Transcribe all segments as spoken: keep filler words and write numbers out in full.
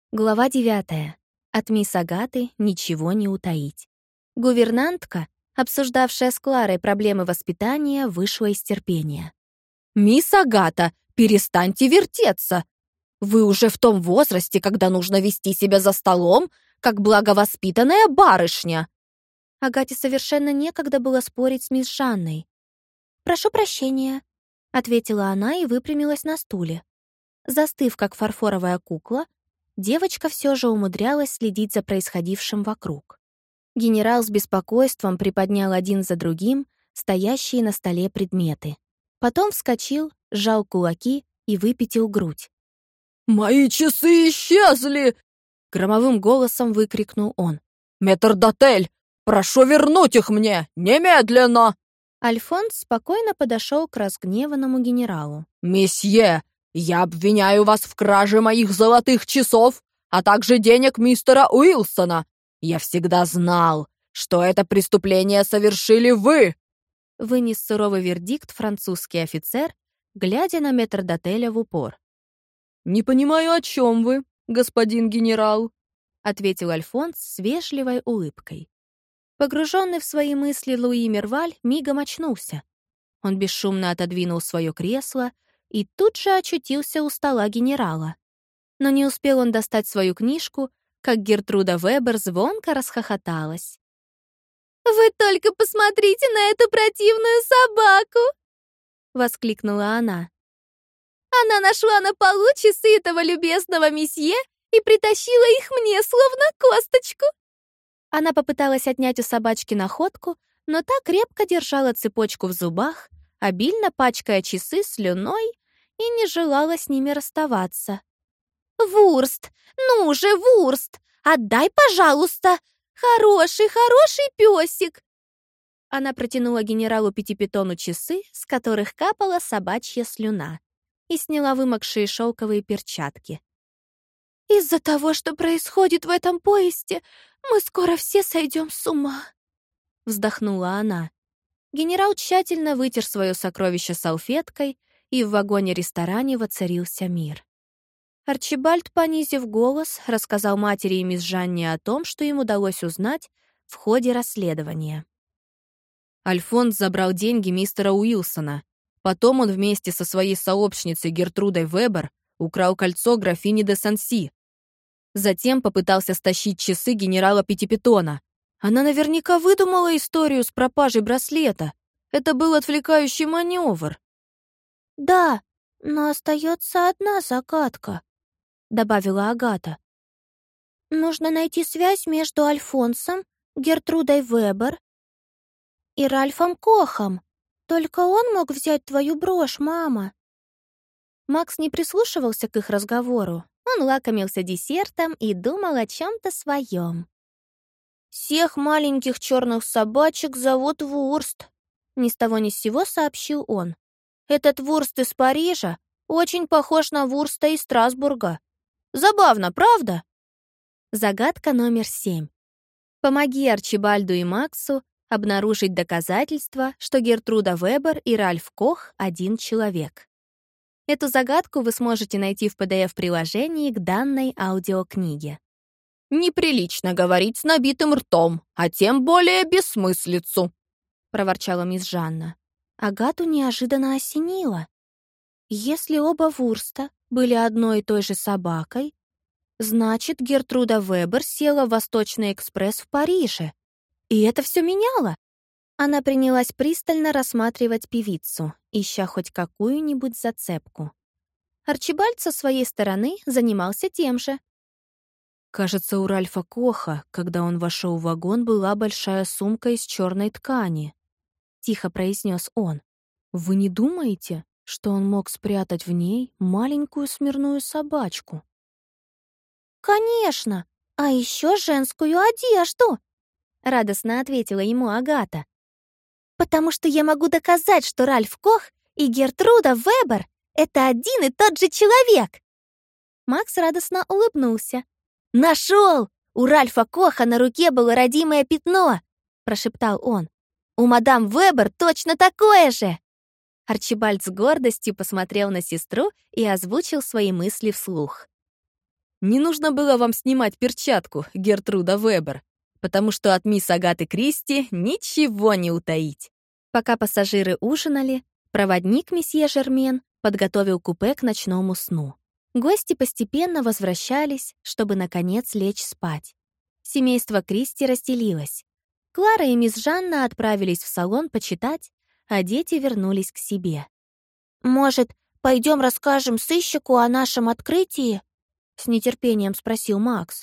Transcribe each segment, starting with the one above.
Глава девятая. От мисс Агаты ничего не утаить. Гувернантка, обсуждавшая с Кларой проблемы воспитания, вышла из терпения. «Мисс Агата, перестаньте вертеться! Вы уже в том возрасте, когда нужно вести себя за столом, как благовоспитанная барышня!» Агате совершенно некогда было спорить с мисс Жанной. «Прошу прощения», — ответила она и выпрямилась на стуле. Застыв, как фарфоровая кукла, девочка все же умудрялась следить за происходившим вокруг. Генерал с беспокойством приподнял один за другим стоящие на столе предметы. Потом вскочил, сжал кулаки и выпятил грудь. «Мои часы исчезли!» — громовым голосом выкрикнул он. «Метрдотель, прошу вернуть их мне! Немедленно!» Альфонс спокойно подошел к разгневанному генералу. «Месье, я обвиняю вас в краже моих золотых часов, а также денег мистера Уилсона. Я всегда знал, что это преступление совершили вы!» Вынес суровый вердикт французский офицер, глядя на метрдотеля в упор. «Не понимаю, о чем вы, господин генерал», — ответил Альфонс с вежливой улыбкой. Погруженный в свои мысли Луи Мерваль мигом очнулся. Он бесшумно отодвинул свое кресло и тут же очутился у стола генерала. Но не успел он достать свою книжку, как Гертруда Вебер звонко расхохоталась. «Вы только посмотрите на эту противную собаку!» — воскликнула она. «Она нашла на полу часы этого любезного месье и притащила их мне, словно косточку!» Она попыталась отнять у собачки находку, но та крепко держала цепочку в зубах, обильно пачкая часы слюной, и не желала с ними расставаться. «Вурст! Ну же, Вурст! Отдай, пожалуйста! Хороший, хороший песик!» Она протянула генералу Пятипитону часы, с которых капала собачья слюна, и сняла вымокшие шелковые перчатки. «Из-за того, что происходит в этом поезде, мы скоро все сойдем с ума», — вздохнула она. Генерал тщательно вытер свое сокровище салфеткой, и в вагоне-ресторане воцарился мир. Арчибальд, понизив голос, рассказал матери и мисс Жанне о том, что им удалось узнать в ходе расследования. Альфонс забрал деньги мистера Уилсона. Потом он вместе со своей сообщницей Гертрудой Вебер украл кольцо графини де Санси. Затем попытался стащить часы генерала Пятипитона. Она наверняка выдумала историю с пропажей браслета. Это был отвлекающий маневр. «Да, но остается одна загадка», — добавила Агата. «Нужно найти связь между Альфонсом, Гертрудой Вебер и Ральфом Кохом. Только он мог взять твою брошь, мама». Макс не прислушивался к их разговору. Он лакомился десертом и думал о чем-то своем. «Всех маленьких черных собачек зовут Вурст», — ни с того ни с сего сообщил он. «Этот Вурст из Парижа очень похож на Вурста из Страсбурга. Забавно, правда?» Загадка номер семь. Помоги Арчибальду и Максу обнаружить доказательства, что Гертруда Вебер и Ральф Кох — один человек. Эту загадку вы сможете найти в пи ди эф-приложении к данной аудиокниге. «Неприлично говорить с набитым ртом, а тем более бессмыслицу», — проворчала мисс Жанна. Агату неожиданно осенило. Если оба Вурста были одной и той же собакой, значит, Гертруда Вебер села в Восточный экспресс в Париже. И это все меняло. Она принялась пристально рассматривать певицу, ища хоть какую-нибудь зацепку. Арчибальд со своей стороны занимался тем же. «Кажется, у Ральфа Коха, когда он вошел в вагон, была большая сумка из черной ткани», — тихо произнес он. «Вы не думаете, что он мог спрятать в ней маленькую смирную собачку?» «Конечно! А еще женскую одежду!» — радостно ответила ему Агата. «Потому что я могу доказать, что Ральф Кох и Гертруда Вебер — это один и тот же человек!» Макс радостно улыбнулся. «Нашел! У Ральфа Коха на руке было родимое пятно!» — прошептал он. «У мадам Вебер точно такое же!» Арчибальд с гордостью посмотрел на сестру и озвучил свои мысли вслух. Не нужно было вам снимать перчатку, Гертруда Вебер, потому что от мисс Агаты Кристи ничего не утаить». Пока пассажиры ужинали, проводник месье Жермен подготовил купе к ночному сну. Гости постепенно возвращались, чтобы, наконец, лечь спать. Семейство Кристи разделилось. Клара и мисс Жанна отправились в салон почитать, а дети вернулись к себе. «Может, пойдем расскажем сыщику о нашем открытии?» — с нетерпением спросил Макс.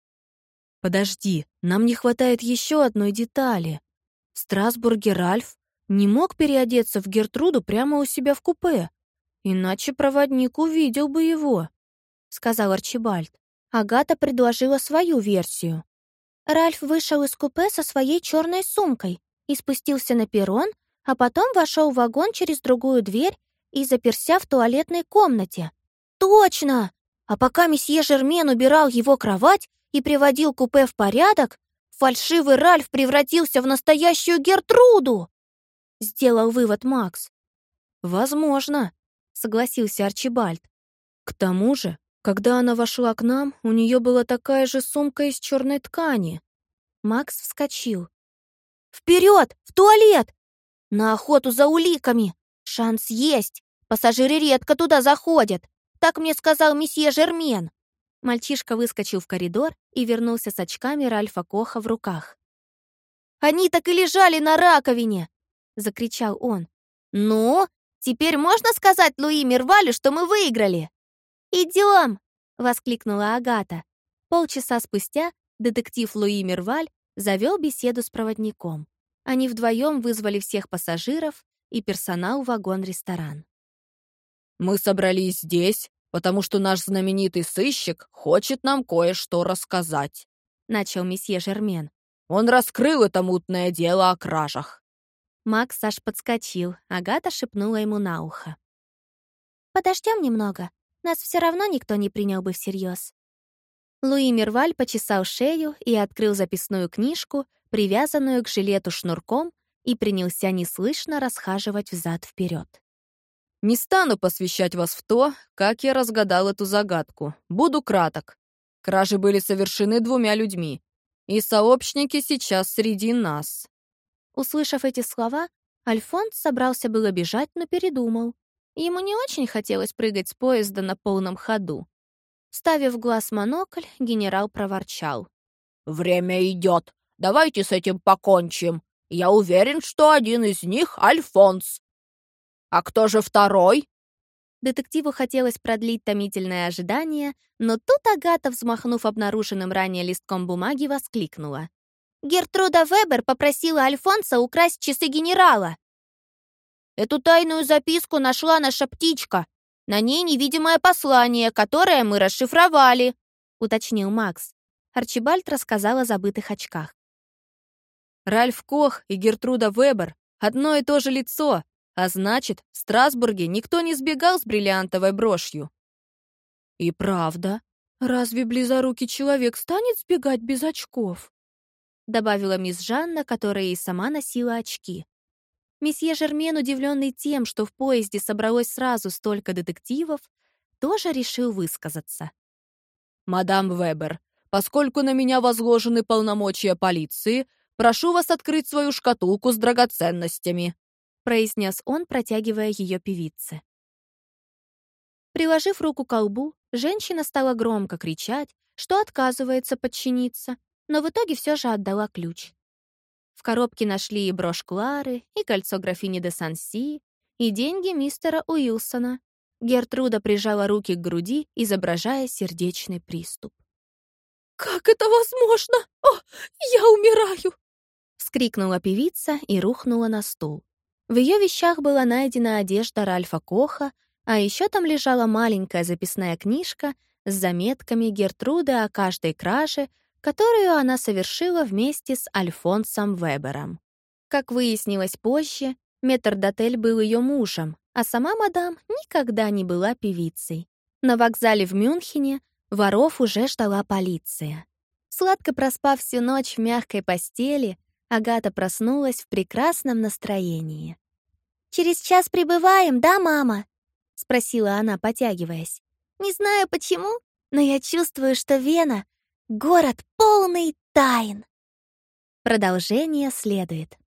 «Подожди, нам не хватает еще одной детали. В Страсбурге Ральф не мог переодеться в Гертруду прямо у себя в купе, иначе проводник увидел бы его», — сказал Арчибальд. Агата предложила свою версию. Ральф вышел из купе со своей черной сумкой и спустился на перрон, а потом вошел в вагон через другую дверь и заперся в туалетной комнате. «Точно! А пока месье Жермен убирал его кровать и приводил купе в порядок, фальшивый Ральф превратился в настоящую Гертруду!» — сделал вывод Макс. «Возможно», — согласился Арчибальд. «К тому же, когда она вошла к нам, у нее была такая же сумка из черной ткани». Макс вскочил. «Вперед! В туалет! На охоту за уликами! Шанс есть! Пассажиры редко туда заходят! Так мне сказал месье Жермен!» Мальчишка выскочил в коридор и вернулся с очками Ральфа Коха в руках. «Они так и лежали на раковине!» — закричал он. «Ну, теперь можно сказать Луи Мервалю, что мы выиграли?» «Идем!» — воскликнула Агата. Полчаса спустя детектив Луи Мерваль завел беседу с проводником. Они вдвоем вызвали всех пассажиров и персонал в вагон-ресторан. «Мы собрались здесь, потому что наш знаменитый сыщик хочет нам кое-что рассказать», — начал месье Жермен. «Он раскрыл это мутное дело о кражах». Макс аж подскочил, Агата шепнула ему на ухо. «Подождем немного, нас все равно никто не принял бы всерьез». Луи Мерваль почесал шею и открыл записную книжку, привязанную к жилету шнурком, и принялся неслышно расхаживать взад-вперед. «Не стану посвящать вас в то, как я разгадал эту загадку. Буду краток. Кражи были совершены двумя людьми, и сообщники сейчас среди нас». Услышав эти слова, Альфонс собрался было бежать, но передумал. Ему не очень хотелось прыгать с поезда на полном ходу. Ставив в глаз монокль, генерал проворчал. «Время идет. Давайте с этим покончим. Я уверен, что один из них — Альфонс. А кто же второй?» Детективу хотелось продлить томительное ожидание, но тут Агата, взмахнув обнаруженным ранее листком бумаги, воскликнула. «Гертруда Вебер попросила Альфонса украсть часы генерала. Эту тайную записку нашла наша птичка. На ней невидимое послание, которое мы расшифровали», — уточнил Макс. Арчибальд рассказал о забытых очках. «Ральф Кох и Гертруда Вебер — одно и то же лицо, а значит, в Страсбурге никто не сбегал с бриллиантовой брошью». «И правда, разве близорукий человек станет сбегать без очков?» — добавила мисс Жанна, которая и сама носила очки. Месье Жермен, удивленный тем, что в поезде собралось сразу столько детективов, тоже решил высказаться. «Мадам Вебер, поскольку на меня возложены полномочия полиции, прошу вас открыть свою шкатулку с драгоценностями», произнес он, протягивая ее певице. Приложив руку к лбу, женщина стала громко кричать, что отказывается подчиниться, но в итоге все же отдала ключ. В коробке нашли и брошь Клары, и кольцо графини де Санси, и деньги мистера Уилсона. Гертруда прижала руки к груди, изображая сердечный приступ. «Как это возможно? О, я умираю!» — вскрикнула певица и рухнула на стул. В ее вещах была найдена одежда Ральфа Коха, а еще там лежала маленькая записная книжка с заметками Гертруды о каждой краже, которую она совершила вместе с Альфонсом Вебером. Как выяснилось позже, метрдотель был ее мужем, а сама мадам никогда не была певицей. На вокзале в Мюнхене воров уже ждала полиция. Сладко проспав всю ночь в мягкой постели, Агата проснулась в прекрасном настроении. «Через час прибываем, да, мама?» — спросила она, потягиваясь. «Не знаю почему, но я чувствую, что Вена — город полный тайн. Продолжение следует.